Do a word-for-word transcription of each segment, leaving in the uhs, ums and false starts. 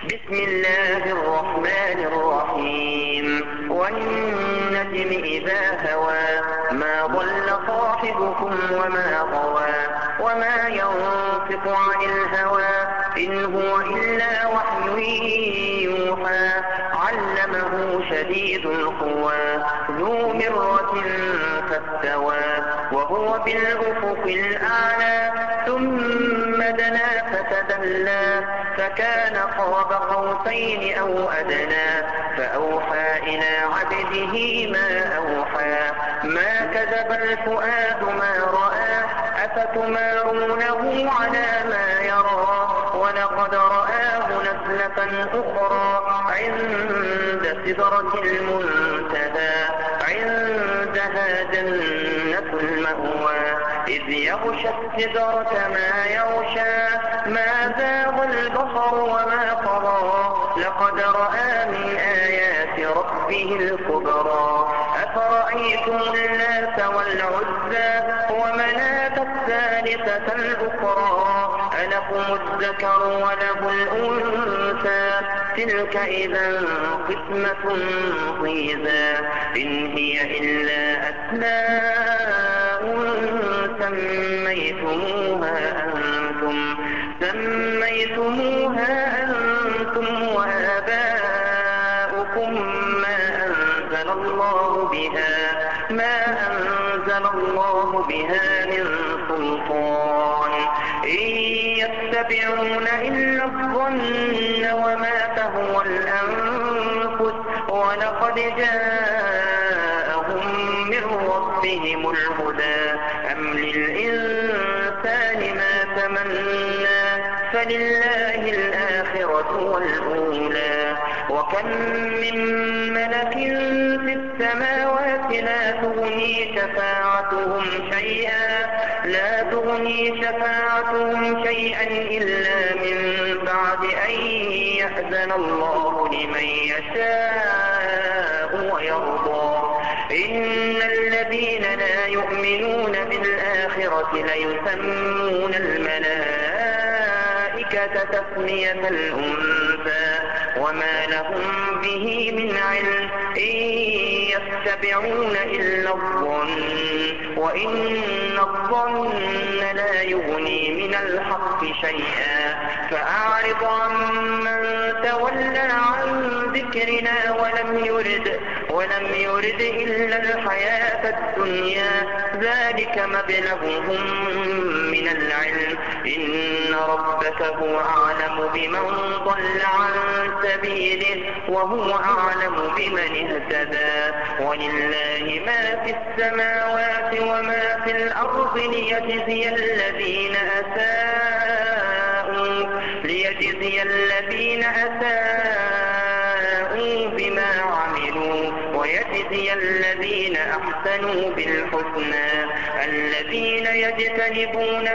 بسم الله الرحمن الرحيم والنجم إذا هوى ما ضل صاحبكم وما غوى وما ينطق عن الهوى إن هو إلا وحي يوحى علمه شديد القوى ذو مرة فاستوى وهو بالأفق الأعلى ثم دنا فتدلى فكان قاب قوسين أو أدنى فأوحى إلى عبده ما أوحى ما كذب الفؤاد ما رأى أفتمارونه على ما يرى ولقد رآه نزلة أخرى عند سدرة المنتهى عندها جنة المأوى إذ يغشى السدرة ما يغشى ما زاغ البصر وما طغى لقد رأى من آيات ربه الكبرى أفرأيتم اللات والعزى ومناة الثالثة الأخرى ألكم الذكر وله الأنثى تلك إذا قسمة ضيزى إن هي إلا أسماء سميتموها أنتم سميتموها أنتم وآباؤكم ما أنزل الله بها ما أنزل الله بها من سلطان إن يتبعون إلا الظن وما تهوى الأنفس ولقد جاءهم من ربهم الهدى أم للإنسان ما تمنى فلله الآخرة والأولى وكم من ملك في السماوات لا تغني شفاعتهم شيئا لا تغني شفاعتهم شيئا إلا من بعد أن يأذن الله لمن يشاء ويرضى إن الذين لا يؤمنون بالآخرة ليسمون الملائكة تسمية الأنثى وما لهم به من علم إن يتبعون إلا الظن وإن الظن لا يغني من الحق شيئا فأعرض عمن تولى عن ذكرنا ولم يرد ولم يرد إلا الحياة الدنيا ذلك مبلغهم من العلم إن ربك هو أعلم بمن ضل عن سبيله وهو أعلم بمن اهتدى ولله ما في السماوات وما في الأرض ليجزي الذين أساءوا ليجزي الذين أساءوا بما عملوا ويجزي الذين أحسنوا بالحسنى الذين يجتنبون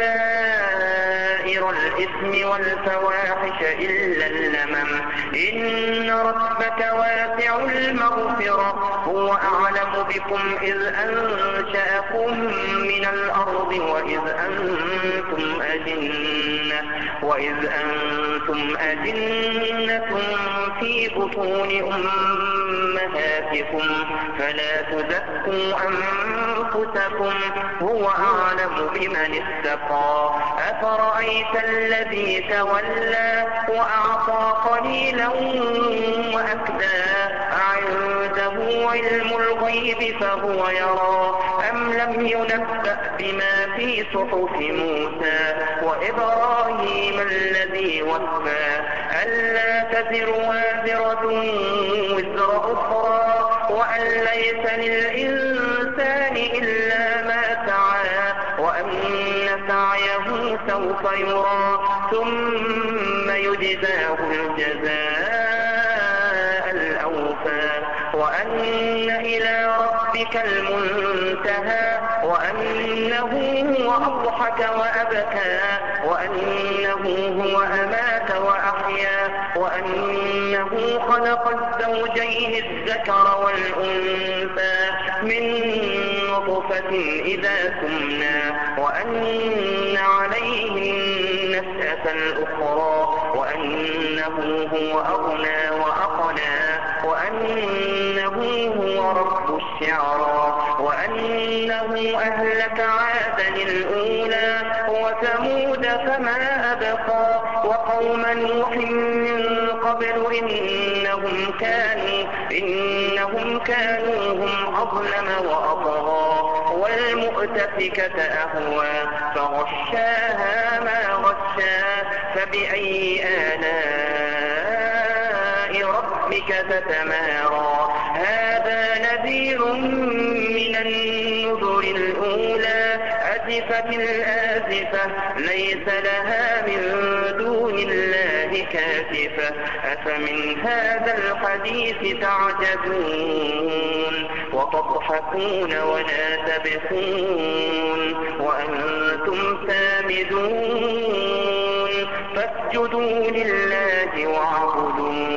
كبائر الإثم والفواحش إلا اللمم إن ربك واسع المغفرة هو أعلم بكم إذ أنشأكم من الأرض وإذ أنتم أجنة وإذ أنتم أجنة في بطون أمهاتكم فلا تزكوا أنفسكم هو أعلم بمن اتقى أفرأيت الذي تولى وأعطى قليلا وأكدى عنده علم الغيب فهو يرى أم لم ينبأ بما في صحف موسى وإبراهيم الذي وفى ألا تزر وازرة وزر أخرى وأن ليس للإنسان إلا ما سعى وأن سعيه سوف يرى ثم يجزاه الجزاء الأوفى وأن إلى ربك المنتهى وأنه هو أضحك وأبكى وأنه هو أمات وأحيا وأنه خلق الزوجين الذكر والأنثى من نطفة إذا تمنى وأن عليه النشأة الأخرى وأنه وأنه هو أغنى وأقنى وأنه هو رب الشعرى وأنه أهلك عادا الأولى وثمود فما أبقى وقوم نوح من قبل إنهم كانوا, إنهم كانوا هم أظلم وأطغى والمؤتفكة أهوى فغشاها ما غشا فبأي آلاء ربك تتمارى هذا نذير من النذر الأولى أزفت الآزفة ليس لها من دون الله كاشفة أفمن هذا الحديث تعجبون وتضحكون ولا تبكون وأنتم سامدون فاسجدوا لله واعبدوا